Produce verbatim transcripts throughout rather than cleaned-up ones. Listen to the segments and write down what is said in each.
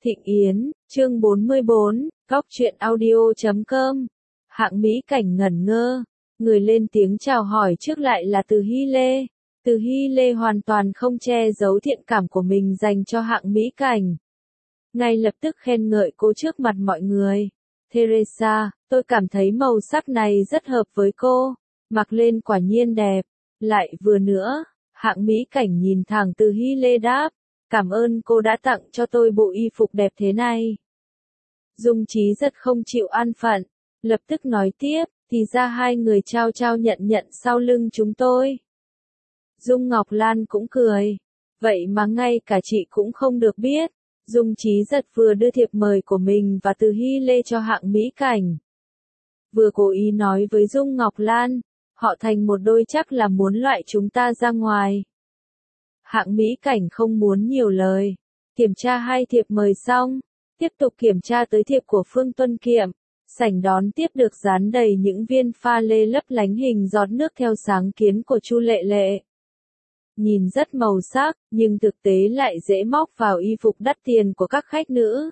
Thịnh Yến, chương bốn mươi bốn, góc truyện audio chấm com. Hạng Mỹ Cảnh ngẩn ngơ, người lên tiếng chào hỏi trước lại là Từ Hy Lê. Từ Hy Lê hoàn toàn không che giấu thiện cảm của mình dành cho Hạng Mỹ Cảnh. Ngay lập tức khen ngợi cô trước mặt mọi người. Teresa, tôi cảm thấy màu sắc này rất hợp với cô, mặc lên quả nhiên đẹp. Lại vừa nữa, Hạng Mỹ Cảnh nhìn thẳng Từ Hy Lê đáp. Cảm ơn cô đã tặng cho tôi bộ y phục đẹp thế này. Dung Chí rất không chịu an phận, lập tức nói tiếp, thì ra hai người trao trao nhận nhận sau lưng chúng tôi. Dung Ngọc Lan cũng cười, vậy mà ngay cả chị cũng không được biết. Dung Chí giật vừa đưa thiệp mời của mình và Từ Hy Lê cho Hạng Mỹ Cảnh. Vừa cố ý nói với Dung Ngọc Lan, họ thành một đôi chắc là muốn loại chúng ta ra ngoài. Hạng Mỹ Cảnh không muốn nhiều lời, kiểm tra hai thiệp mời xong, tiếp tục kiểm tra tới thiệp của Phương Tuân Kiệm. Sảnh đón tiếp được dán đầy những viên pha lê lấp lánh hình giọt nước theo sáng kiến của Chu Lệ Lệ. Nhìn rất màu sắc, nhưng thực tế lại dễ móc vào y phục đắt tiền của các khách nữ.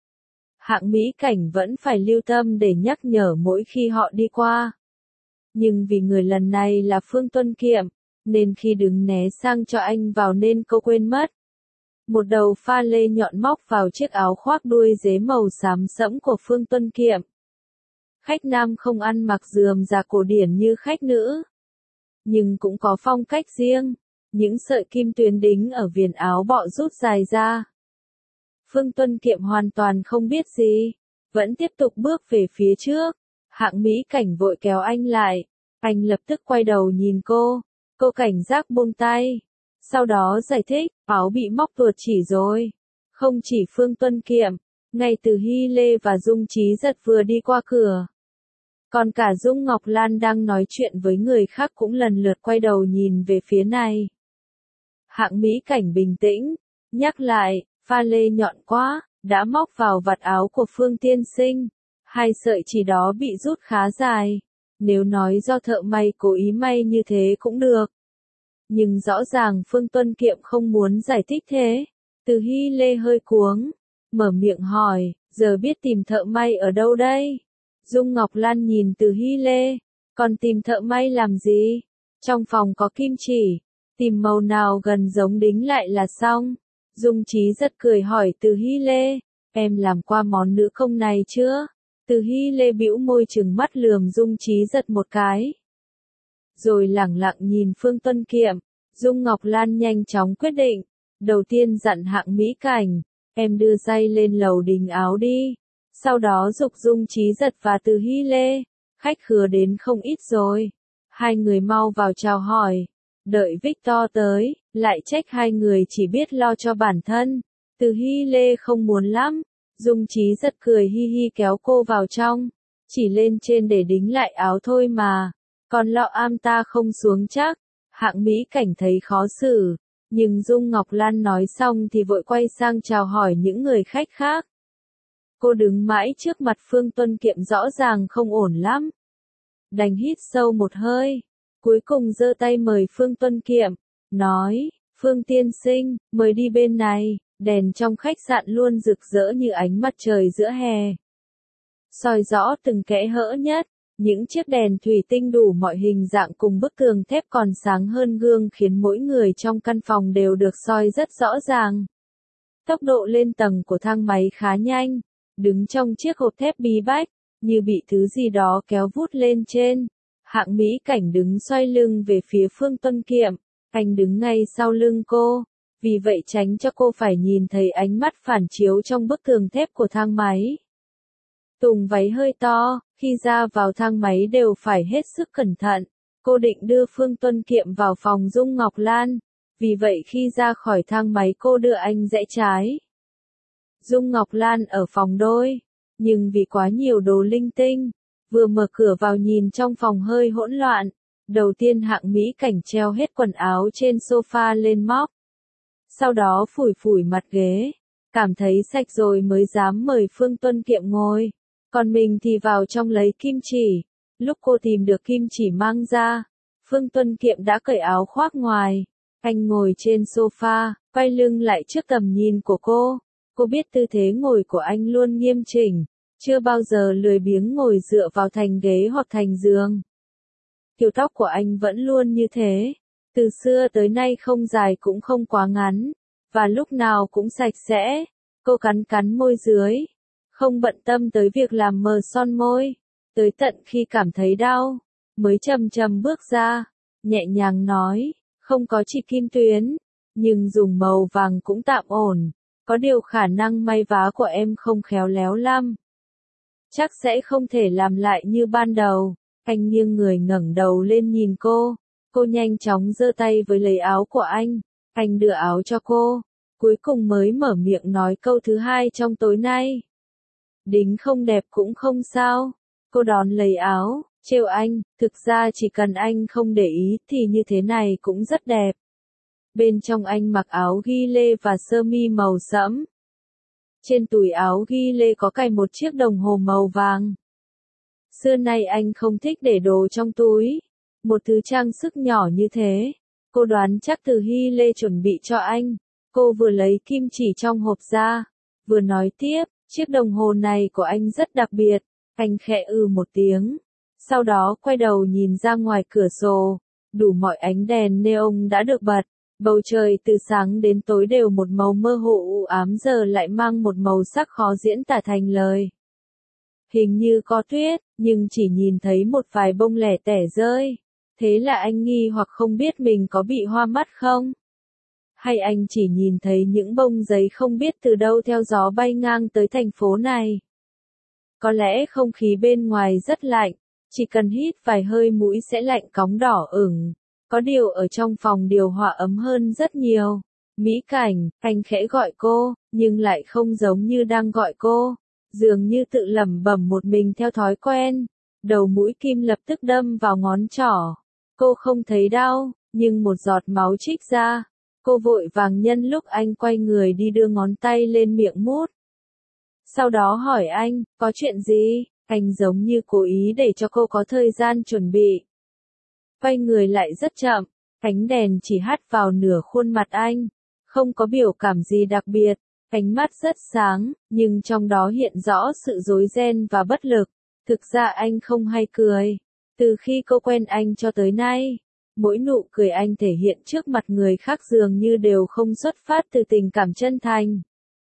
Hạng Mỹ Cảnh vẫn phải lưu tâm để nhắc nhở mỗi khi họ đi qua. Nhưng vì người lần này là Phương Tuân Kiệm, nên khi đứng né sang cho anh vào nên cô quên mất. Một đầu pha lê nhọn móc vào chiếc áo khoác đuôi dế màu xám sẫm của Phương Tuân Kiệm. Khách nam không ăn mặc rườm rà cổ điển như khách nữ, nhưng cũng có phong cách riêng, những sợi kim tuyến đính ở viền áo bọ rút dài ra. Phương Tuân Kiệm hoàn toàn không biết gì, vẫn tiếp tục bước về phía trước. Hạng Mỹ Cảnh vội kéo anh lại, anh lập tức quay đầu nhìn cô. Cô cảnh giác buông tay, sau đó giải thích, áo bị móc tuột chỉ rồi. Không chỉ Phương Tuân Kiệm, ngay Từ Hy Lê và Dung Chí Giật vừa đi qua cửa. Còn cả Dung Ngọc Lan đang nói chuyện với người khác cũng lần lượt quay đầu nhìn về phía này. Hạng Mỹ Cảnh bình tĩnh, nhắc lại, pha lê nhọn quá, đã móc vào vạt áo của Phương tiên sinh. Hai sợi chỉ đó bị rút khá dài. Nếu nói do thợ may cố ý may như thế cũng được. Nhưng rõ ràng Phương Tuân Kiệm không muốn giải thích thế. Từ Hy Lê hơi cuống, mở miệng hỏi, giờ biết tìm thợ may ở đâu đây? Dung Ngọc Lan nhìn Từ Hy Lê, còn tìm thợ may làm gì? Trong phòng có kim chỉ, tìm màu nào gần giống đính lại là xong. Dung Chí rất cười hỏi Từ Hy Lê, em làm qua món nữ công này chưa? Từ Hy Lê bĩu môi trừng mắt lườm Dung Chí Giật một cái. Rồi lẳng lặng nhìn Phương Tuân Kiệm, Dung Ngọc Lan nhanh chóng quyết định. Đầu tiên dặn Hạng Mỹ Cảnh, em đưa giày lên lầu đình áo đi. Sau đó giục Dung Chí Giật và Từ Hy Lê, khách khứa đến không ít rồi. Hai người mau vào chào hỏi. Đợi Victor tới, lại trách hai người chỉ biết lo cho bản thân. Từ Hy Lê không muốn lắm. Dung Chí Giật cười hi hi kéo cô vào trong, chỉ lên trên để đính lại áo thôi mà, còn lọ am ta không xuống chắc. Hạng Mỹ Cảnh thấy khó xử, nhưng Dung Ngọc Lan nói xong thì vội quay sang chào hỏi những người khách khác. Cô đứng mãi trước mặt Phương Tuân Kiệm rõ ràng không ổn lắm. Đành hít sâu một hơi, cuối cùng giơ tay mời Phương Tuân Kiệm, nói, Phương tiên sinh, mời đi bên này. Đèn trong khách sạn luôn rực rỡ như ánh mặt trời giữa hè. Soi rõ từng kẽ hở nhất, những chiếc đèn thủy tinh đủ mọi hình dạng cùng bức tường thép còn sáng hơn gương khiến mỗi người trong căn phòng đều được soi rất rõ ràng. Tốc độ lên tầng của thang máy khá nhanh, đứng trong chiếc hộp thép bí bách, như bị thứ gì đó kéo vút lên trên. Hạng Mỹ Cảnh đứng xoay lưng về phía Phương Tuân Kiệm, anh đứng ngay sau lưng cô. Vì vậy tránh cho cô phải nhìn thấy ánh mắt phản chiếu trong bức tường thép của thang máy. Tùng váy hơi to, khi ra vào thang máy đều phải hết sức cẩn thận. Cô định đưa Phương Tuân Kiệm vào phòng Dung Ngọc Lan, vì vậy khi ra khỏi thang máy cô đưa anh rẽ trái. Dung Ngọc Lan ở phòng đôi, nhưng vì quá nhiều đồ linh tinh, vừa mở cửa vào nhìn trong phòng hơi hỗn loạn. Đầu tiên Hạng Mỹ Cảnh treo hết quần áo trên sofa lên móc. Sau đó phủi phủi mặt ghế, cảm thấy sạch rồi mới dám mời Phương Tuân Kiệm ngồi. Còn mình thì vào trong lấy kim chỉ. Lúc cô tìm được kim chỉ mang ra, Phương Tuân Kiệm đã cởi áo khoác ngoài. Anh ngồi trên sofa, quay lưng lại trước tầm nhìn của cô. Cô biết tư thế ngồi của anh luôn nghiêm chỉnh, chưa bao giờ lười biếng ngồi dựa vào thành ghế hoặc thành giường. Kiểu tóc của anh vẫn luôn như thế, từ xưa tới nay không dài cũng không quá ngắn, và lúc nào cũng sạch sẽ. Cô cắn cắn môi dưới, không bận tâm tới việc làm mờ son môi, tới tận khi cảm thấy đau, mới chậm chậm bước ra, nhẹ nhàng nói, không có chỉ kim tuyến, nhưng dùng màu vàng cũng tạm ổn, có điều khả năng may vá của em không khéo léo lắm. Chắc sẽ không thể làm lại như ban đầu. Anh nghiêng người ngẩng đầu lên nhìn cô, cô nhanh chóng giơ tay với lấy áo của anh, anh đưa áo cho cô, cuối cùng mới mở miệng nói câu thứ hai trong tối nay. Đính không đẹp cũng không sao. Cô đón lấy áo, trêu anh, thực ra chỉ cần anh không để ý thì như thế này cũng rất đẹp. Bên trong anh mặc áo ghi lê và sơ mi màu sẫm. Trên túi áo ghi lê có cài một chiếc đồng hồ màu vàng. Xưa nay anh không thích để đồ trong túi, một thứ trang sức nhỏ như thế. Cô đoán chắc từ Hy Lê chuẩn bị cho anh. Cô vừa lấy kim chỉ trong hộp ra, vừa nói tiếp, chiếc đồng hồ này của anh rất đặc biệt. Anh khẽ ừ một tiếng, sau đó quay đầu nhìn ra ngoài cửa sổ, đủ mọi ánh đèn neon đã được bật. Bầu trời từ sáng đến tối đều một màu mơ hồ u ám, giờ lại mang một màu sắc khó diễn tả thành lời. Hình như có tuyết, nhưng chỉ nhìn thấy một vài bông lẻ tẻ rơi. Thế là anh nghi hoặc không biết mình có bị hoa mắt không? Hay anh chỉ nhìn thấy những bông giấy không biết từ đâu theo gió bay ngang tới thành phố này? Có lẽ không khí bên ngoài rất lạnh, chỉ cần hít vài hơi mũi sẽ lạnh cóng đỏ ửng. Có điều ở trong phòng điều hòa ấm hơn rất nhiều. Mỹ Cảnh, anh khẽ gọi cô, nhưng lại không giống như đang gọi cô. Dường như tự lẩm bẩm một mình theo thói quen. Đầu mũi kim lập tức đâm vào ngón trỏ. Cô không thấy đau, nhưng một giọt máu trích ra. Cô vội vàng nhân lúc anh quay người đi đưa ngón tay lên miệng mút. Sau đó hỏi anh, có chuyện gì? Anh giống như cố ý để cho cô có thời gian chuẩn bị. Quay người lại rất chậm, ánh đèn chỉ hắt vào nửa khuôn mặt anh. Không có biểu cảm gì đặc biệt, ánh mắt rất sáng, nhưng trong đó hiện rõ sự rối ren và bất lực. Thực ra anh không hay cười. Từ khi cô quen anh cho tới nay, mỗi nụ cười anh thể hiện trước mặt người khác dường như đều không xuất phát từ tình cảm chân thành.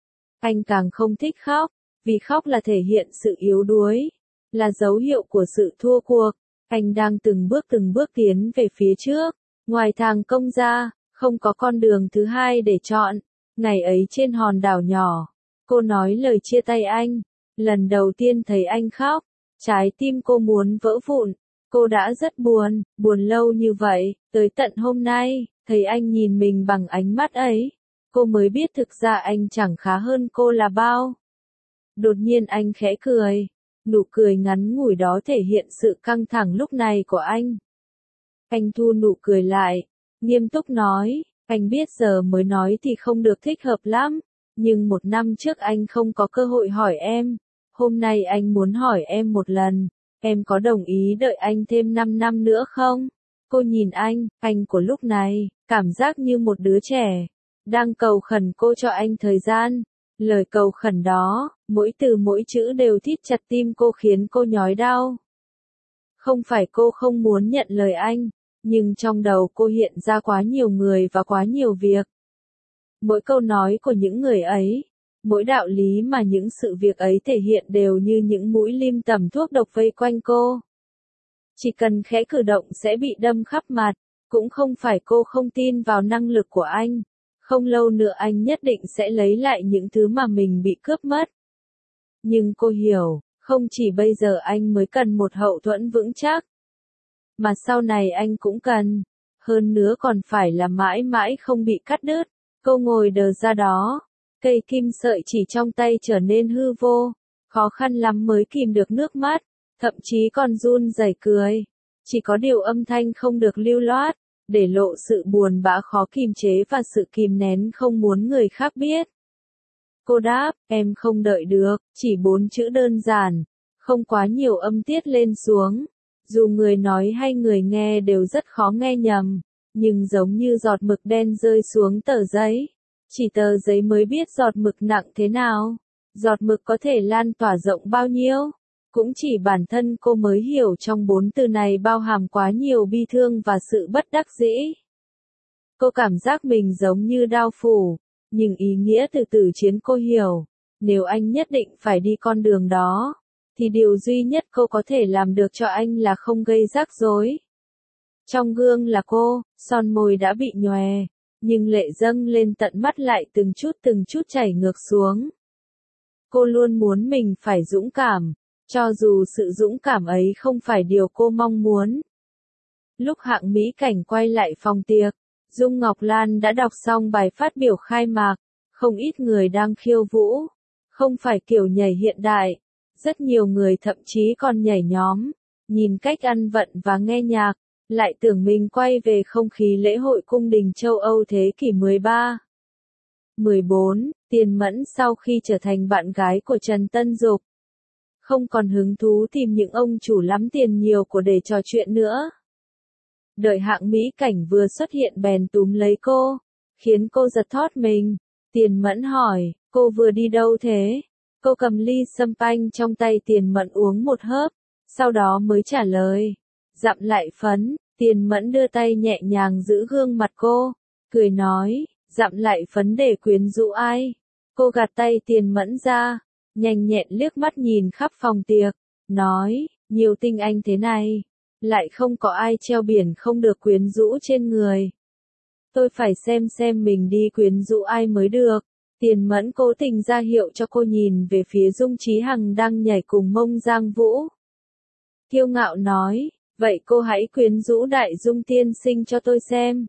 Anh càng không thích khóc, vì khóc là thể hiện sự yếu đuối, là dấu hiệu của sự thua cuộc. Anh đang từng bước từng bước tiến về phía trước, ngoài thang công ra, không có con đường thứ hai để chọn. Ngày ấy trên hòn đảo nhỏ, cô nói lời chia tay anh, lần đầu tiên thấy anh khóc, trái tim cô muốn vỡ vụn. Cô đã rất buồn, buồn lâu như vậy, tới tận hôm nay, thấy anh nhìn mình bằng ánh mắt ấy, cô mới biết thực ra anh chẳng khá hơn cô là bao. Đột nhiên anh khẽ cười, nụ cười ngắn ngủi đó thể hiện sự căng thẳng lúc này của anh. Anh thu nụ cười lại, nghiêm túc nói, anh biết giờ mới nói thì không được thích hợp lắm, nhưng một năm trước anh không có cơ hội hỏi em, hôm nay anh muốn hỏi em một lần. Em có đồng ý đợi anh thêm năm năm nữa không? Cô nhìn anh, anh của lúc này, cảm giác như một đứa trẻ, đang cầu khẩn cô cho anh thời gian. Lời cầu khẩn đó, mỗi từ mỗi chữ đều thít chặt tim cô khiến cô nhói đau. Không phải cô không muốn nhận lời anh, nhưng trong đầu cô hiện ra quá nhiều người và quá nhiều việc. Mỗi câu nói của những người ấy, mỗi đạo lý mà những sự việc ấy thể hiện đều như những mũi lim tẩm thuốc độc vây quanh cô. Chỉ cần khẽ cử động sẽ bị đâm khắp mặt, cũng không phải cô không tin vào năng lực của anh. Không lâu nữa anh nhất định sẽ lấy lại những thứ mà mình bị cướp mất. Nhưng cô hiểu, không chỉ bây giờ anh mới cần một hậu thuẫn vững chắc, mà sau này anh cũng cần. Hơn nữa còn phải là mãi mãi không bị cắt đứt. Cô ngồi đờ ra đó. Cây kim sợi chỉ trong tay trở nên hư vô, khó khăn lắm mới kìm được nước mắt, thậm chí còn run rẩy cười. Chỉ có điều âm thanh không được lưu loát, để lộ sự buồn bã khó kìm chế và sự kìm nén không muốn người khác biết. Cô đáp, em không đợi được, chỉ bốn chữ đơn giản, không quá nhiều âm tiết lên xuống. Dù người nói hay người nghe đều rất khó nghe nhầm, nhưng giống như giọt mực đen rơi xuống tờ giấy. Chỉ tờ giấy mới biết giọt mực nặng thế nào, giọt mực có thể lan tỏa rộng bao nhiêu. Cũng chỉ bản thân cô mới hiểu trong bốn từ này bao hàm quá nhiều bi thương và sự bất đắc dĩ. Cô cảm giác mình giống như đao phủ, nhưng ý nghĩa từ từ chiến cô hiểu. Nếu anh nhất định phải đi con đường đó, thì điều duy nhất cô có thể làm được cho anh là không gây rắc rối. Trong gương là cô, son môi đã bị nhòe, nhưng lệ dâng lên tận mắt lại từng chút từng chút chảy ngược xuống. Cô luôn muốn mình phải dũng cảm, cho dù sự dũng cảm ấy không phải điều cô mong muốn. Lúc Hạng Mỹ Cảnh quay lại phòng tiệc, Dung Ngọc Lan đã đọc xong bài phát biểu khai mạc, không ít người đang khiêu vũ, không phải kiểu nhảy hiện đại, rất nhiều người thậm chí còn nhảy nhóm, nhìn cách ăn vận và nghe nhạc, lại tưởng mình quay về không khí lễ hội cung đình châu Âu thế kỷ mười ba. mười bốn, Tiền Mẫn sau khi trở thành bạn gái của Trần Tân Dục, không còn hứng thú tìm những ông chủ lắm tiền nhiều của để trò chuyện nữa. Đợi Hạng Mỹ Cảnh vừa xuất hiện bèn túm lấy cô, khiến cô giật thót mình. Tiền Mẫn hỏi, cô vừa đi đâu thế? Cô cầm ly sâm panh trong tay Tiền Mẫn uống một hớp, sau đó mới trả lời. Dặm lại phấn, Tiền Mẫn đưa tay nhẹ nhàng giữ gương mặt cô, cười nói, dặm lại phấn để quyến rũ ai? Cô gạt tay Tiền Mẫn ra, nhanh nhẹn liếc mắt nhìn khắp phòng tiệc, nói, nhiều tinh anh thế này, lại không có ai treo biển không được quyến rũ trên người. Tôi phải xem xem mình đi quyến rũ ai mới được. Tiền Mẫn cố tình ra hiệu cho cô nhìn về phía Dung Chí Hằng đang nhảy cùng mông Giang Vũ. Kiêu ngạo nói, vậy cô hãy quyến rũ Đại Dung tiên sinh cho tôi xem.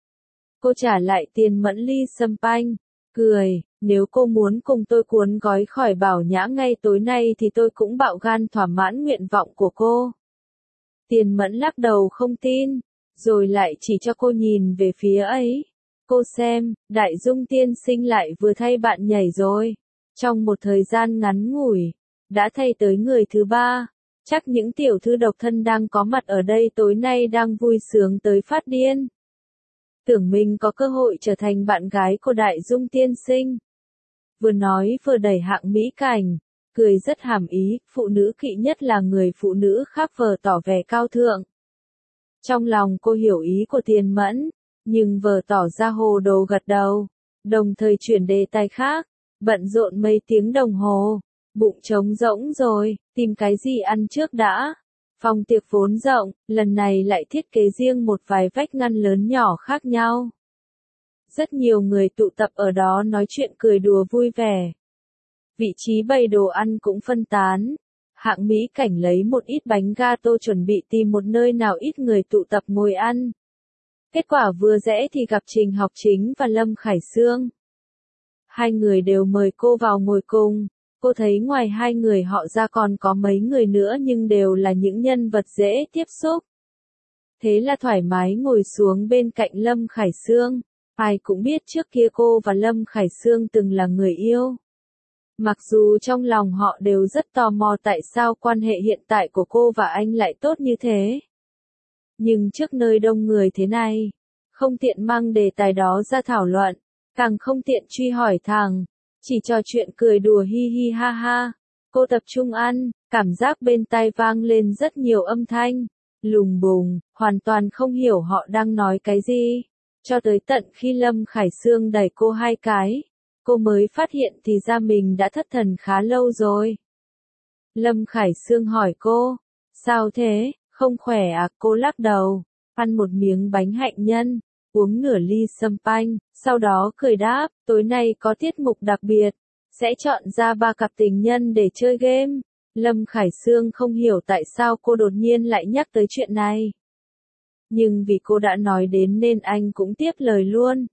Cô trả lại Tiền Mẫn ly sâm panh, cười, nếu cô muốn cùng tôi cuốn gói khỏi Bảo Nhã ngay tối nay thì tôi cũng bạo gan thỏa mãn nguyện vọng của cô. Tiền Mẫn lắc đầu không tin, rồi lại chỉ cho cô nhìn về phía ấy. Cô xem, Đại Dung tiên sinh lại vừa thay bạn nhảy rồi. Trong một thời gian ngắn ngủi, đã thay tới người thứ ba. Chắc những tiểu thư độc thân đang có mặt ở đây tối nay đang vui sướng tới phát điên. Tưởng mình có cơ hội trở thành bạn gái của Đại Dung tiên sinh. Vừa nói vừa đẩy Hạng Mỹ Cảnh, cười rất hàm ý, phụ nữ kỵ nhất là người phụ nữ khác vờ tỏ vẻ cao thượng. Trong lòng cô hiểu ý của Tiền Mẫn, nhưng vờ tỏ ra hồ đồ gật đầu, đồng thời chuyển đề tài khác, bận rộn mấy tiếng đồng hồ, bụng trống rỗng rồi, tìm cái gì ăn trước đã. Phòng tiệc vốn rộng, lần này lại thiết kế riêng một vài vách ngăn lớn nhỏ khác nhau. Rất nhiều người tụ tập ở đó nói chuyện cười đùa vui vẻ. Vị trí bày đồ ăn cũng phân tán. Hạng Mỹ Cảnh lấy một ít bánh gato chuẩn bị tìm một nơi nào ít người tụ tập ngồi ăn. Kết quả vừa rẽ thì gặp Trình Học Chính và Lâm Khải Sương. Hai người đều mời cô vào ngồi cùng. Cô thấy ngoài hai người họ ra còn có mấy người nữa nhưng đều là những nhân vật dễ tiếp xúc. Thế là thoải mái ngồi xuống bên cạnh Lâm Khải Sương. Ai cũng biết trước kia cô và Lâm Khải Sương từng là người yêu. Mặc dù trong lòng họ đều rất tò mò tại sao quan hệ hiện tại của cô và anh lại tốt như thế. Nhưng trước nơi đông người thế này, không tiện mang đề tài đó ra thảo luận, càng không tiện truy hỏi thẳng, chỉ trò chuyện cười đùa hi hi ha ha. Cô tập trung ăn, cảm giác bên tai vang lên rất nhiều âm thanh, lùng bùng, hoàn toàn không hiểu họ đang nói cái gì. Cho tới tận khi Lâm Khải Sương đẩy cô hai cái, cô mới phát hiện thì ra mình đã thất thần khá lâu rồi. Lâm Khải Sương hỏi cô, sao thế, không khỏe à? Cô lắc đầu, ăn một miếng bánh hạnh nhân, uống nửa ly sâm panh, sau đó cười đáp, tối nay có tiết mục đặc biệt, sẽ chọn ra ba cặp tình nhân để chơi game. Lâm Khải Sương không hiểu tại sao cô đột nhiên lại nhắc tới chuyện này. Nhưng vì cô đã nói đến nên anh cũng tiếp lời luôn.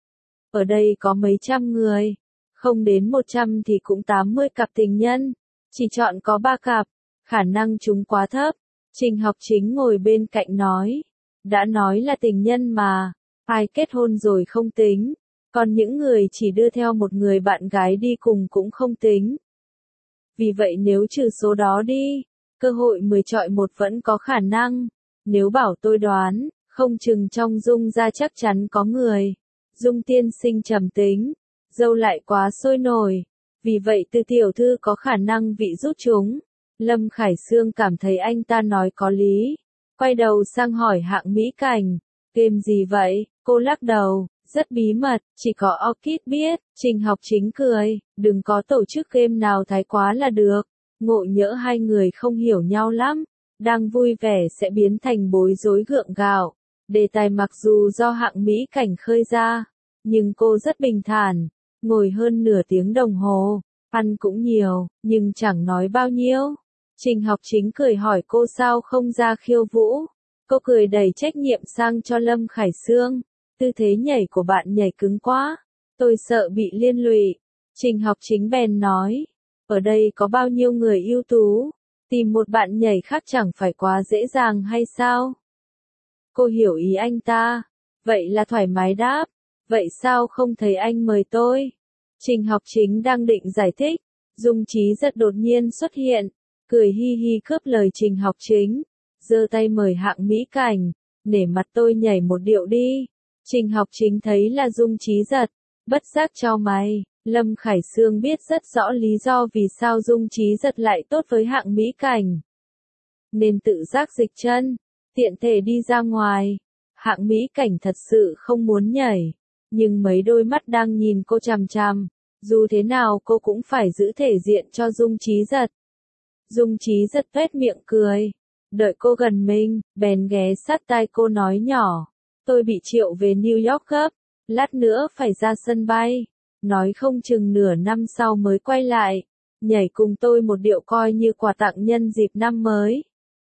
Ở đây có mấy trăm người, không đến một trăm thì cũng tám mươi cặp tình nhân, chỉ chọn có ba cặp, khả năng chúng quá thấp. Trình Học Chính ngồi bên cạnh nói, đã nói là tình nhân mà, ai kết hôn rồi không tính, còn những người chỉ đưa theo một người bạn gái đi cùng cũng không tính. Vì vậy nếu trừ số đó đi, cơ hội mười chọi một vẫn có khả năng. Nếu bảo tôi đoán, không chừng trong Dung gia chắc chắn có người. Dung tiên sinh trầm tính, dâu lại quá sôi nổi. Vì vậy Từ tiểu thư có khả năng vị rút chúng. Lâm Khải Sương cảm thấy anh ta nói có lý. Quay đầu sang hỏi Hạng Mỹ Cảnh. Game gì vậy? Cô lắc đầu. Rất bí mật, chỉ có Orchid biết. Trình Học Chính cười. Đừng có tổ chức game nào thái quá là được. Ngộ nhỡ hai người không hiểu nhau lắm. Đang vui vẻ sẽ biến thành bối rối gượng gạo. Đề tài mặc dù do Hạng Mỹ Cảnh khơi ra. Nhưng cô rất bình thản. Ngồi hơn nửa tiếng đồng hồ. Ăn cũng nhiều, nhưng chẳng nói bao nhiêu. Trình Học Chính cười hỏi cô sao không ra khiêu vũ. Cô cười đầy trách nhiệm sang cho Lâm Khải Sương. Tư thế nhảy của bạn nhảy cứng quá. Tôi sợ bị liên lụy. Trình Học Chính bèn nói. Ở đây có bao nhiêu người ưu tú. Tìm một bạn nhảy khác chẳng phải quá dễ dàng hay sao? Cô hiểu ý anh ta. Vậy là thoải mái đáp. Vậy sao không thấy anh mời tôi? Trình Học Chính đang định giải thích. Dung Trí Giật đột nhiên xuất hiện. Cười hi hi cướp lời Trình Học Chính. Giơ tay mời Hạng Mỹ Cảnh. Nể mặt tôi nhảy một điệu đi. Trình Học Chính thấy là Dung Trí Giật. Bất giác chau mày. Lâm Khải Sương biết rất rõ lý do vì sao Dung Trí Giật lại tốt với Hạng Mỹ Cảnh. Nên tự giác dịch chân. Tiện thể đi ra ngoài. Hạng Mỹ Cảnh thật sự không muốn nhảy. Nhưng mấy đôi mắt đang nhìn cô chằm chằm. Dù thế nào cô cũng phải giữ thể diện cho Dung Trí Giật. Dung Trí Giật tuét miệng cười. Đợi cô gần mình, bèn ghé sát tai cô nói nhỏ. Tôi bị triệu về New York gấp. Lát nữa phải ra sân bay. Nói không chừng nửa năm sau mới quay lại. Nhảy cùng tôi một điệu coi như quà tặng nhân dịp năm mới.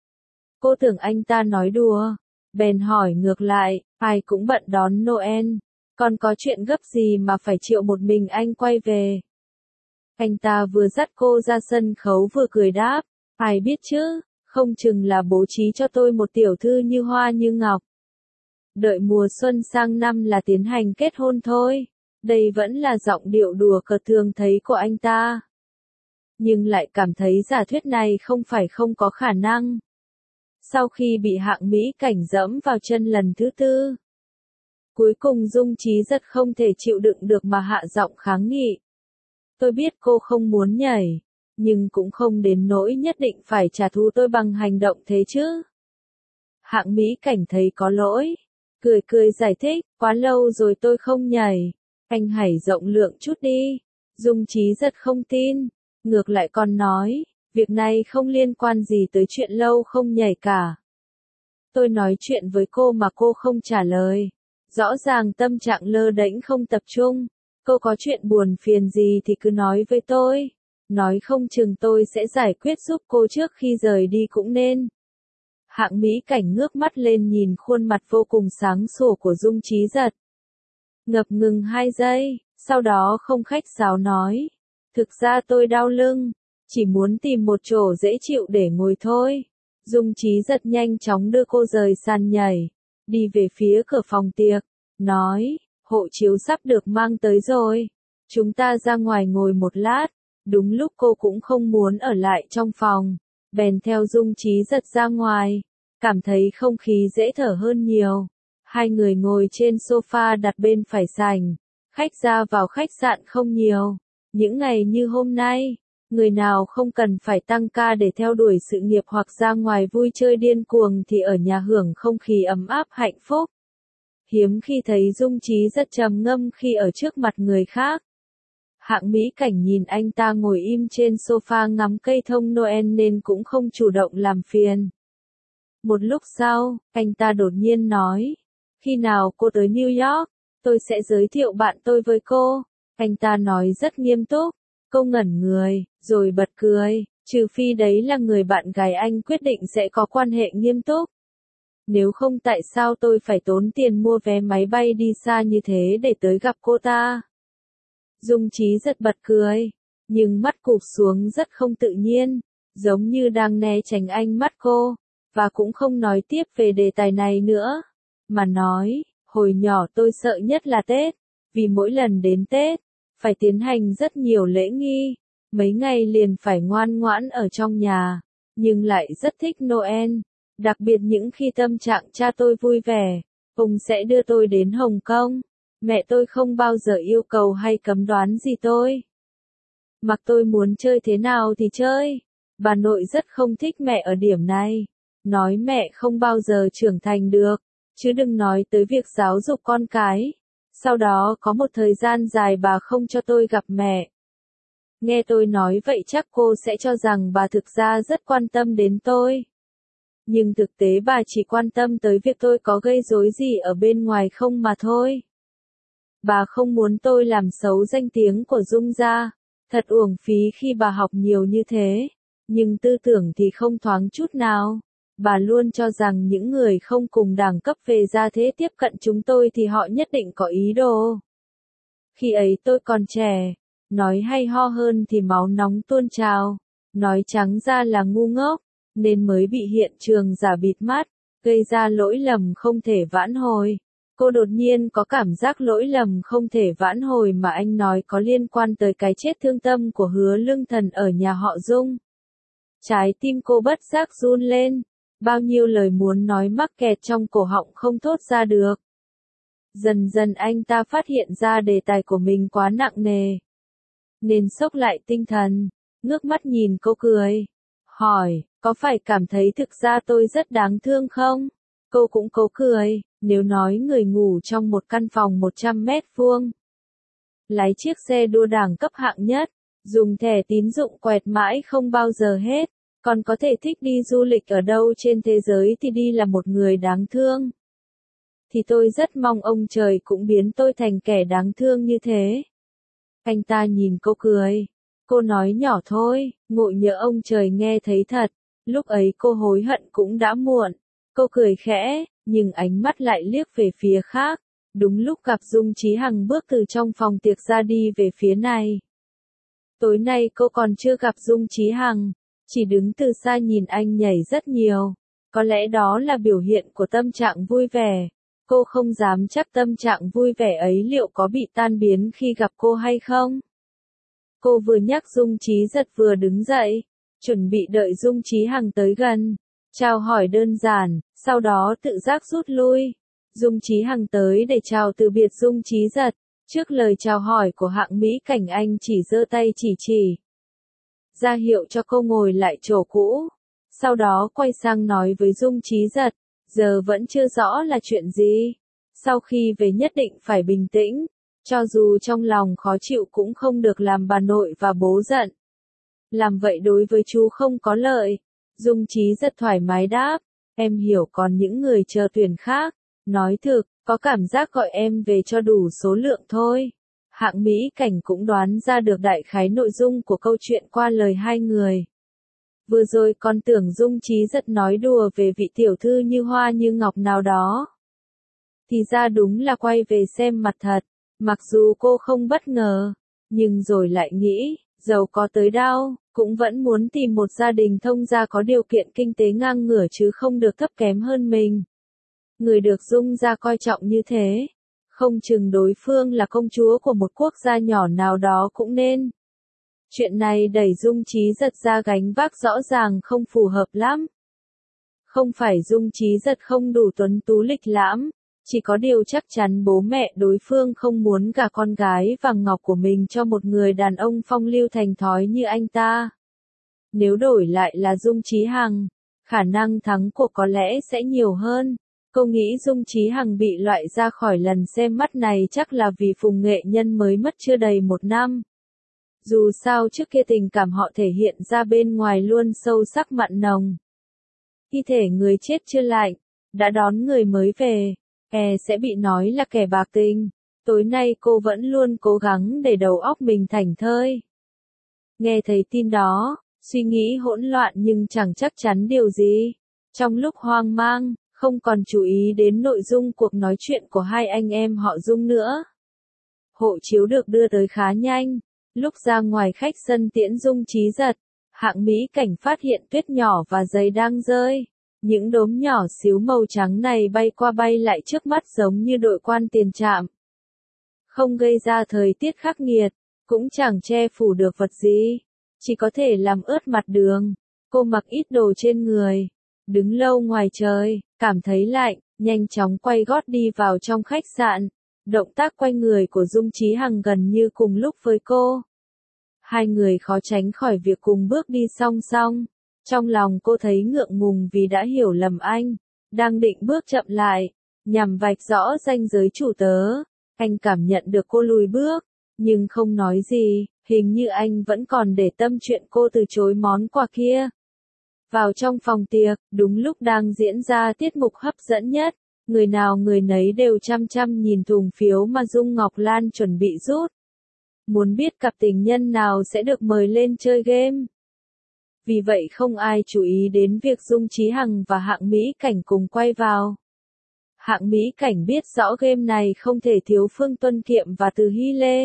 Cô tưởng anh ta nói đùa. Bèn hỏi ngược lại, ai cũng bận đón Noel. Còn có chuyện gấp gì mà phải triệu một mình anh quay về? Anh ta vừa dắt cô ra sân khấu vừa cười đáp. Ai biết chứ, không chừng là bố trí cho tôi một tiểu thư như hoa như ngọc. Đợi mùa xuân sang năm là tiến hành kết hôn thôi. Đây vẫn là giọng điệu đùa cợt thường thấy của anh ta. Nhưng lại cảm thấy giả thuyết này không phải không có khả năng. Sau khi bị Hạng Mỹ Cảnh dẫm vào chân lần thứ tư. Cuối cùng Dung Trí Giật không thể chịu đựng được mà hạ giọng kháng nghị. Tôi biết cô không muốn nhảy. Nhưng cũng không đến nỗi nhất định phải trả thù tôi bằng hành động thế chứ. Hạng Mỹ Cảnh thấy có lỗi. Cười cười giải thích, quá lâu rồi tôi không nhảy. Anh hãy rộng lượng chút đi. Dung Trí Giật không tin. Ngược lại còn nói, việc này không liên quan gì tới chuyện lâu không nhảy cả. Tôi nói chuyện với cô mà cô không trả lời. Rõ ràng tâm trạng lơ đễnh không tập trung. Cô có chuyện buồn phiền gì thì cứ nói với tôi. Nói không chừng tôi sẽ giải quyết giúp cô trước khi rời đi cũng nên. Hạng Mỹ Cảnh ngước mắt lên nhìn khuôn mặt vô cùng sáng sủa của Dung Trí Giật. Ngập ngừng hai giây, sau đó không khách sáo nói. Thực ra tôi đau lưng, chỉ muốn tìm một chỗ dễ chịu để ngồi thôi. Dung Trí Giật nhanh chóng đưa cô rời sàn nhảy, đi về phía cửa phòng tiệc, nói, hộ chiếu sắp được mang tới rồi. Chúng ta ra ngoài ngồi một lát. Đúng lúc cô cũng không muốn ở lại trong phòng, bèn theo Dung Trí Giật ra ngoài, cảm thấy không khí dễ thở hơn nhiều. Hai người ngồi trên sofa đặt bên phải sảnh, khách ra vào khách sạn không nhiều. Những ngày như hôm nay, người nào không cần phải tăng ca để theo đuổi sự nghiệp hoặc ra ngoài vui chơi điên cuồng thì ở nhà hưởng không khí ấm áp hạnh phúc. Hiếm khi thấy Dung Trí Giật trầm ngâm khi ở trước mặt người khác. Hạng Mỹ Cảnh nhìn anh ta ngồi im trên sofa ngắm cây thông Noel nên cũng không chủ động làm phiền. Một lúc sau, anh ta đột nhiên nói, khi nào cô tới New York, tôi sẽ giới thiệu bạn tôi với cô. Anh ta nói rất nghiêm túc, cô ngẩn người, rồi bật cười, trừ phi đấy là người bạn gái anh quyết định sẽ có quan hệ nghiêm túc. Nếu không tại sao tôi phải tốn tiền mua vé máy bay đi xa như thế để tới gặp cô ta? Dung Trí Giật bật cười, nhưng mắt cụp xuống rất không tự nhiên, giống như đang né tránh ánh mắt cô, và cũng không nói tiếp về đề tài này nữa, mà nói, hồi nhỏ tôi sợ nhất là Tết, vì mỗi lần đến Tết, phải tiến hành rất nhiều lễ nghi, mấy ngày liền phải ngoan ngoãn ở trong nhà, nhưng lại rất thích Noel, đặc biệt những khi tâm trạng cha tôi vui vẻ, ông sẽ đưa tôi đến Hồng Kông. Mẹ tôi không bao giờ yêu cầu hay cấm đoán gì tôi. Mặc tôi muốn chơi thế nào thì chơi. Bà nội rất không thích mẹ ở điểm này. Nói mẹ không bao giờ trưởng thành được, chứ đừng nói tới việc giáo dục con cái. Sau đó có một thời gian dài bà không cho tôi gặp mẹ. Nghe tôi nói vậy chắc cô sẽ cho rằng bà thực ra rất quan tâm đến tôi. Nhưng thực tế bà chỉ quan tâm tới việc tôi có gây rối gì ở bên ngoài không mà thôi. Bà không muốn tôi làm xấu danh tiếng của Dung gia. Thật uổng phí khi bà học nhiều như thế. Nhưng tư tưởng thì không thoáng chút nào. Bà luôn cho rằng những người không cùng đẳng cấp về gia thế tiếp cận chúng tôi thì họ nhất định có ý đồ. Khi ấy tôi còn trẻ, nói hay ho hơn thì máu nóng tuôn trào, nói trắng ra là ngu ngốc, nên mới bị hiện trường giả bịt mắt, gây ra lỗi lầm không thể vãn hồi. Cô đột nhiên có cảm giác lỗi lầm không thể vãn hồi mà anh nói có liên quan tới cái chết thương tâm của Hứa Lương Thần ở nhà họ Dung. Trái tim cô bất giác run lên, bao nhiêu lời muốn nói mắc kẹt trong cổ họng không thốt ra được. Dần dần anh ta phát hiện ra đề tài của mình quá nặng nề, nên xốc lại tinh thần, ngước mắt nhìn cô cười, hỏi, có phải cảm thấy thực ra tôi rất đáng thương không? Cô cũng cố cười, nếu nói người ngủ trong một căn phòng một trăm mét vuông, lái chiếc xe đua đẳng cấp hạng nhất, dùng thẻ tín dụng quẹt mãi không bao giờ hết, còn có thể thích đi du lịch ở đâu trên thế giới thì đi là một người đáng thương. Thì tôi rất mong ông trời cũng biến tôi thành kẻ đáng thương như thế. Anh ta nhìn cô cười. Cô nói nhỏ thôi, ngộ nhỡ ông trời nghe thấy thật. Lúc ấy cô hối hận cũng đã muộn. Cô cười khẽ, nhưng ánh mắt lại liếc về phía khác. Đúng lúc gặp Dung Chí Hằng bước từ trong phòng tiệc ra đi về phía này. Tối nay cô còn chưa gặp Dung Chí Hằng, chỉ đứng từ xa nhìn anh nhảy rất nhiều. Có lẽ đó là biểu hiện của tâm trạng vui vẻ. Cô không dám chắc tâm trạng vui vẻ ấy liệu có bị tan biến khi gặp cô hay không. Cô vừa nhắc Dung Chí Giật vừa đứng dậy, chuẩn bị đợi Dung Chí Hằng tới gần, chào hỏi đơn giản, sau đó tự giác rút lui. Dung Chí Hằng tới để chào từ biệt Dung Chí Giật, trước lời chào hỏi của hạng Mỹ Cảnh anh chỉ giơ tay chỉ chỉ, ra hiệu cho cô ngồi lại chỗ cũ, sau đó quay sang nói với Dung Chí Giật, giờ vẫn chưa rõ là chuyện gì, sau khi về nhất định phải bình tĩnh, cho dù trong lòng khó chịu cũng không được làm bà nội và bố giận. Làm vậy đối với chú không có lợi. Dung Chí Giật thoải mái đáp, em hiểu còn những người chờ tuyển khác, nói thực, có cảm giác gọi em về cho đủ số lượng thôi. Hạng Mỹ Cảnh cũng đoán ra được đại khái nội dung của câu chuyện qua lời hai người. Vừa rồi còn tưởng Dung Chí Giật nói đùa về vị tiểu thư như hoa như ngọc nào đó. Thì ra đúng là quay về xem mặt thật, mặc dù cô không bất ngờ, nhưng rồi lại nghĩ, giàu có tới đâu, cũng vẫn muốn tìm một gia đình thông gia có điều kiện kinh tế ngang ngửa chứ không được thấp kém hơn mình. Người được Dung gia coi trọng như thế, không chừng đối phương là công chúa của một quốc gia nhỏ nào đó cũng nên. Chuyện này đẩy Dung Chí Giật ra gánh vác rõ ràng không phù hợp lắm. Không phải Dung Chí Giật không đủ tuấn tú lịch lãm, chỉ có điều chắc chắn bố mẹ đối phương không muốn gả con gái vàng ngọc của mình cho một người đàn ông phong lưu thành thói như anh ta. Nếu đổi lại là Dung Chí Hằng, khả năng thắng cuộc có lẽ sẽ nhiều hơn. Cô nghĩ Dung Chí Hằng bị loại ra khỏi lần xem mắt này chắc là vì Phùng nghệ nhân mới mất chưa đầy một năm. Dù sao trước kia tình cảm họ thể hiện ra bên ngoài luôn sâu sắc mặn nồng. Thi thể người chết chưa lạnh, đã đón người mới về, e sẽ bị nói là kẻ bạc tình. Tối nay cô vẫn luôn cố gắng để đầu óc mình thảnh thơi. Nghe thấy tin đó, suy nghĩ hỗn loạn nhưng chẳng chắc chắn điều gì. Trong lúc hoang mang, không còn chú ý đến nội dung cuộc nói chuyện của hai anh em họ Dung nữa. Hộ chiếu được đưa tới khá nhanh. Lúc ra ngoài khách sân tiễn Dung Chí Giật, hạng Mỹ Cảnh phát hiện tuyết nhỏ và giấy đang rơi. Những đốm nhỏ xíu màu trắng này bay qua bay lại trước mắt giống như đội quan tiền trạm. Không gây ra thời tiết khắc nghiệt, cũng chẳng che phủ được vật gì, chỉ có thể làm ướt mặt đường. Cô mặc ít đồ trên người, đứng lâu ngoài trời, cảm thấy lạnh, nhanh chóng quay gót đi vào trong khách sạn. Động tác quay người của Dung Chí Hằng gần như cùng lúc với cô. Hai người khó tránh khỏi việc cùng bước đi song song. Trong lòng cô thấy ngượng ngùng vì đã hiểu lầm anh. Đang định bước chậm lại, nhằm vạch rõ ranh giới chủ tớ. Anh cảm nhận được cô lùi bước, nhưng không nói gì, hình như anh vẫn còn để tâm chuyện cô từ chối món quà kia. Vào trong phòng tiệc, đúng lúc đang diễn ra tiết mục hấp dẫn nhất, người nào người nấy đều chăm chăm nhìn thùng phiếu mà Dung Ngọc Lan chuẩn bị rút. Muốn biết cặp tình nhân nào sẽ được mời lên chơi game. Vì vậy không ai chú ý đến việc Dung Chí Hằng và Hạng Mỹ Cảnh cùng quay vào. Hạng Mỹ Cảnh biết rõ game này không thể thiếu Phương Tuân Kiệm và Từ Hy Lê.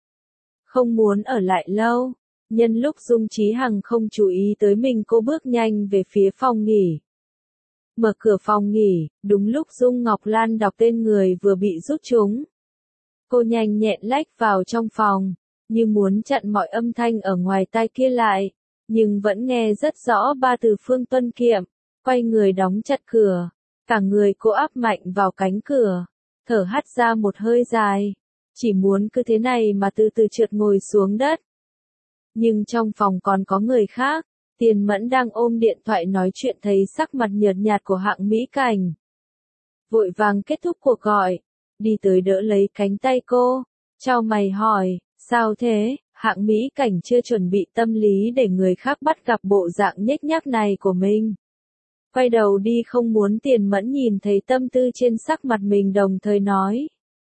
Không muốn ở lại lâu, nhân lúc Dung Chí Hằng không chú ý tới mình, cô bước nhanh về phía phòng nghỉ. Mở cửa phòng nghỉ, đúng lúc Dung Ngọc Lan đọc tên người vừa bị rút trúng. Cô nhanh nhẹn lách vào trong phòng, như muốn chặn mọi âm thanh ở ngoài tai kia lại, nhưng vẫn nghe rất rõ ba từ Phương Tuân Kiệm, quay người đóng chặt cửa. Cả người cô áp mạnh vào cánh cửa, thở hắt ra một hơi dài, chỉ muốn cứ thế này mà từ từ trượt ngồi xuống đất. Nhưng trong phòng còn có người khác, Tiền Mẫn đang ôm điện thoại nói chuyện thấy sắc mặt nhợt nhạt của Hạng Mỹ Cảnh. Vội vàng kết thúc cuộc gọi, đi tới đỡ lấy cánh tay cô, chau mày hỏi, sao thế? Hạng Mỹ Cảnh chưa chuẩn bị tâm lý để người khác bắt gặp bộ dạng nhếch nhác này của mình. Quay đầu đi không muốn Tiền Mẫn nhìn thấy tâm tư trên sắc mặt mình, đồng thời nói.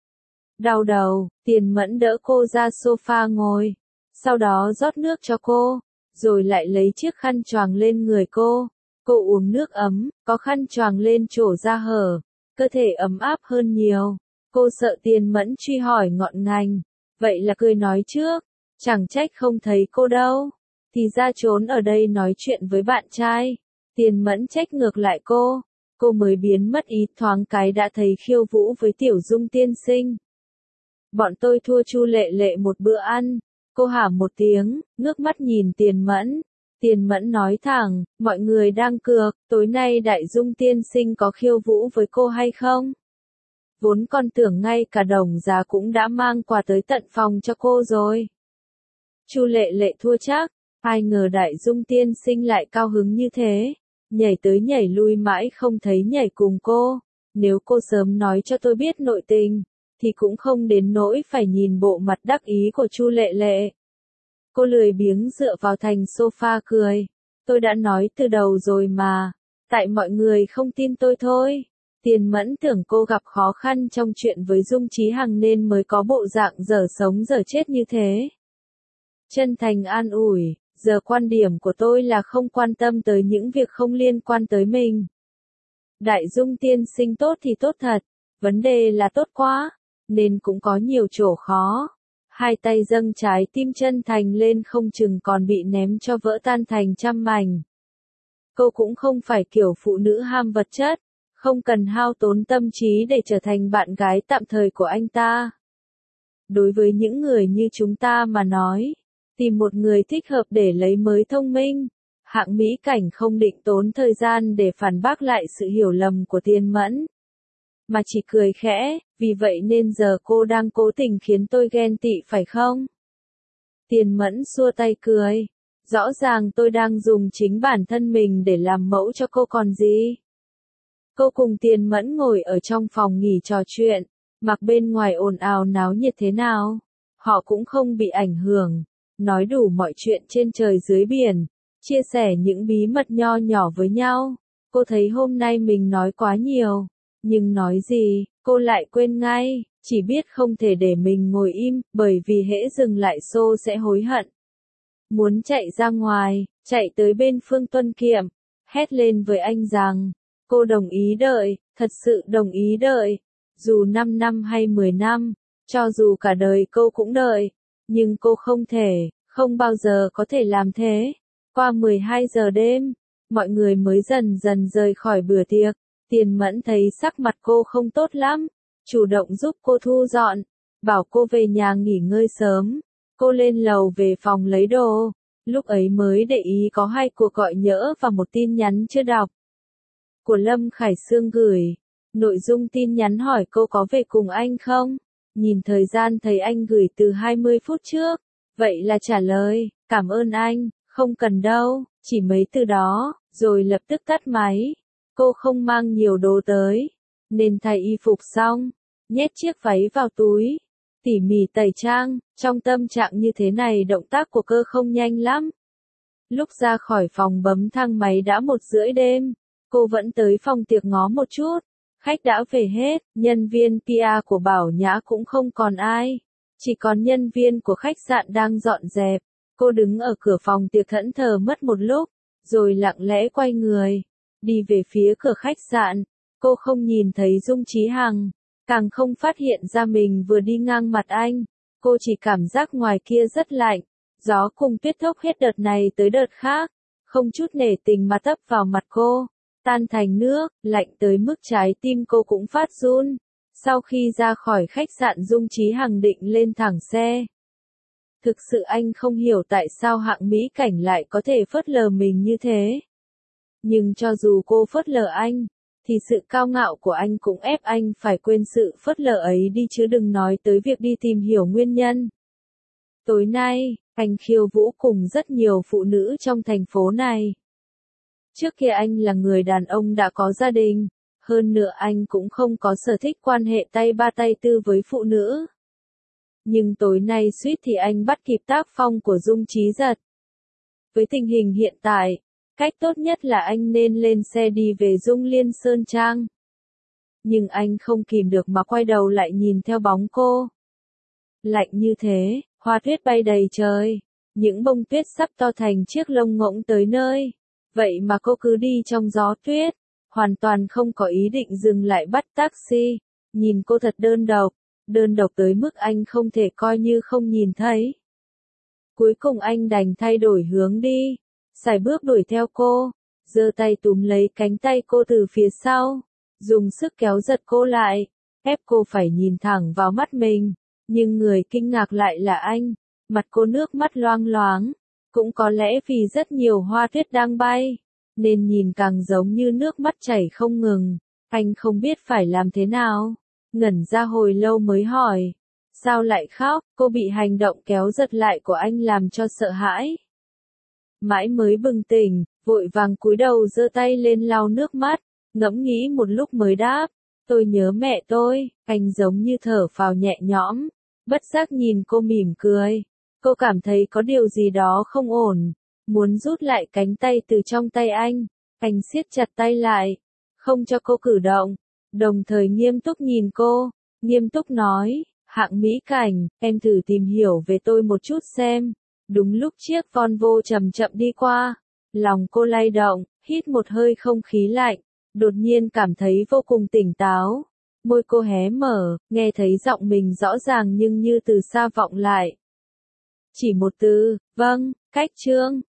Đau đầu, Tiền Mẫn đỡ cô ra sofa ngồi, sau đó rót nước cho cô, rồi lại lấy chiếc khăn choàng lên người cô. Cô uống nước ấm, có khăn choàng lên trổ ra hở, cơ thể ấm áp hơn nhiều. Cô sợ Tiền Mẫn truy hỏi ngọn ngành, vậy là cười nói trước, chẳng trách không thấy cô đâu, thì ra trốn ở đây nói chuyện với bạn trai. Tiền Mẫn trách ngược lại cô, cô mới biến mất ý thoáng cái đã thấy khiêu vũ với Tiểu Dung tiên sinh. Bọn tôi thua Chu Lệ Lệ một bữa ăn, cô hả một tiếng, ngước mắt nhìn Tiền Mẫn. Tiền Mẫn nói thẳng, mọi người đang cược, tối nay Đại Dung tiên sinh có khiêu vũ với cô hay không? Vốn con tưởng ngay cả Đồng Giá cũng đã mang quà tới tận phòng cho cô rồi. Chu Lệ Lệ thua chắc, ai ngờ Đại Dung tiên sinh lại cao hứng như thế. Nhảy tới nhảy lui mãi không thấy nhảy cùng cô. Nếu cô sớm nói cho tôi biết nội tình, thì cũng không đến nỗi phải nhìn bộ mặt đắc ý của Chu Lệ Lệ. Cô lười biếng dựa vào thành sofa cười. Tôi đã nói từ đầu rồi mà, tại mọi người không tin tôi thôi. Tiền Mẫn tưởng cô gặp khó khăn trong chuyện với Dung Chí Hằng nên mới có bộ dạng dở sống dở chết như thế. Chân thành an ủi. Giờ quan điểm của tôi là không quan tâm tới những việc không liên quan tới mình. Đại Dung tiên sinh tốt thì tốt thật, vấn đề là tốt quá, nên cũng có nhiều chỗ khó. Hai tay dâng trái tim chân thành lên không chừng còn bị ném cho vỡ tan thành trăm mảnh. Cô cũng không phải kiểu phụ nữ ham vật chất, không cần hao tốn tâm trí để trở thành bạn gái tạm thời của anh ta. Đối với những người như chúng ta mà nói, tìm một người thích hợp để lấy mới thông minh. Hạng Mỹ Cảnh không định tốn thời gian để phản bác lại sự hiểu lầm của Tiền Mẫn, mà chỉ cười khẽ, vì vậy nên giờ cô đang cố tình khiến tôi ghen tị phải không? Tiền Mẫn xua tay cười, rõ ràng tôi đang dùng chính bản thân mình để làm mẫu cho cô còn gì. Cô cùng Tiền Mẫn ngồi ở trong phòng nghỉ trò chuyện, mặc bên ngoài ồn ào náo nhiệt thế nào, họ cũng không bị ảnh hưởng. Nói đủ mọi chuyện trên trời dưới biển, chia sẻ những bí mật nho nhỏ với nhau. Cô thấy hôm nay mình nói quá nhiều, nhưng nói gì, cô lại quên ngay, chỉ biết không thể để mình ngồi im, bởi vì hễ dừng lại xô sẽ hối hận. Muốn chạy ra ngoài, chạy tới bên Phương Tuân Kiệm, hét lên với anh rằng, cô đồng ý đợi, thật sự đồng ý đợi, dù năm năm hay mười năm, cho dù cả đời cô cũng đợi. Nhưng cô không thể, không bao giờ có thể làm thế. Qua mười hai giờ đêm, mọi người mới dần dần rời khỏi bữa tiệc. Tiền Mẫn thấy sắc mặt cô không tốt lắm, chủ động giúp cô thu dọn, bảo cô về nhà nghỉ ngơi sớm. Cô lên lầu về phòng lấy đồ, lúc ấy mới để ý có hai cuộc gọi nhỡ và một tin nhắn chưa đọc. Của Lâm Khải Sương gửi, nội dung tin nhắn hỏi cô có về cùng anh không? Nhìn thời gian thấy anh gửi từ hai mươi phút trước. Vậy là trả lời, cảm ơn anh, không cần đâu, chỉ mấy từ đó, rồi lập tức tắt máy. Cô không mang nhiều đồ tới, nên thay y phục xong, nhét chiếc váy vào túi, tỉ mỉ tẩy trang, trong tâm trạng như thế này động tác của cô không nhanh lắm. Lúc ra khỏi phòng bấm thang máy đã một rưỡi đêm, cô vẫn tới phòng tiệc ngó một chút, khách đã về hết, nhân viên pê e của Bảo Nhã cũng không còn ai, chỉ còn nhân viên của khách sạn đang dọn dẹp. Cô đứng ở cửa phòng tiệc thẫn thờ mất một lúc, rồi lặng lẽ quay người, đi về phía cửa khách sạn. Cô không nhìn thấy Dung Chí Hằng, càng không phát hiện ra mình vừa đi ngang mặt anh. Cô chỉ cảm giác ngoài kia rất lạnh, gió cùng tuyết thốc hết đợt này tới đợt khác, không chút nể tình mà tấp vào mặt cô, tan thành nước, lạnh tới mức trái tim cô cũng phát run. Sau khi ra khỏi khách sạn Dung Chí Hằng định lên thẳng xe. Thực sự anh không hiểu tại sao Hạng Mỹ Cảnh lại có thể phớt lờ mình như thế. Nhưng cho dù cô phớt lờ anh, thì sự cao ngạo của anh cũng ép anh phải quên sự phớt lờ ấy đi chứ đừng nói tới việc đi tìm hiểu nguyên nhân. Tối nay, anh khiêu vũ cùng rất nhiều phụ nữ trong thành phố này. Trước kia anh là người đàn ông đã có gia đình, hơn nữa anh cũng không có sở thích quan hệ tay ba tay tư với phụ nữ. Nhưng tối nay suýt thì anh bắt kịp tác phong của Dung Chí Giật. Với tình hình hiện tại, cách tốt nhất là anh nên lên xe đi về Dung Liên Sơn Trang. Nhưng anh không kìm được mà quay đầu lại nhìn theo bóng cô. Lạnh như thế, hoa tuyết bay đầy trời, những bông tuyết sắp to thành chiếc lông ngỗng tới nơi. Vậy mà cô cứ đi trong gió tuyết, hoàn toàn không có ý định dừng lại bắt taxi. Nhìn cô thật đơn độc, đơn độc tới mức anh không thể coi như không nhìn thấy. Cuối cùng anh đành thay đổi hướng đi, sải bước đuổi theo cô, giơ tay túm lấy cánh tay cô từ phía sau, dùng sức kéo giật cô lại, ép cô phải nhìn thẳng vào mắt mình. Nhưng người kinh ngạc lại là anh, mặt cô nước mắt loang loáng, cũng có lẽ vì rất nhiều hoa tuyết đang bay, nên nhìn càng giống như nước mắt chảy không ngừng. Anh không biết phải làm thế nào, ngẩn ra hồi lâu mới hỏi, sao lại khóc? Cô bị hành động kéo giật lại của anh làm cho sợ hãi. Mãi mới bừng tỉnh, vội vàng cúi đầu giơ tay lên lau nước mắt, ngẫm nghĩ một lúc mới đáp, tôi nhớ mẹ tôi. Anh giống như thở phào nhẹ nhõm, bất giác nhìn cô mỉm cười. Cô cảm thấy có điều gì đó không ổn, muốn rút lại cánh tay từ trong tay anh. Anh siết chặt tay lại, không cho cô cử động, đồng thời nghiêm túc nhìn cô, nghiêm túc nói, Hạng Mỹ Cảnh, em thử tìm hiểu về tôi một chút xem. Đúng lúc chiếc Volvo chậm chậm đi qua, lòng cô lay động, hít một hơi không khí lạnh, đột nhiên cảm thấy vô cùng tỉnh táo. Môi cô hé mở, nghe thấy giọng mình rõ ràng nhưng như từ xa vọng lại. Chỉ một từ, vâng, Cách Trương.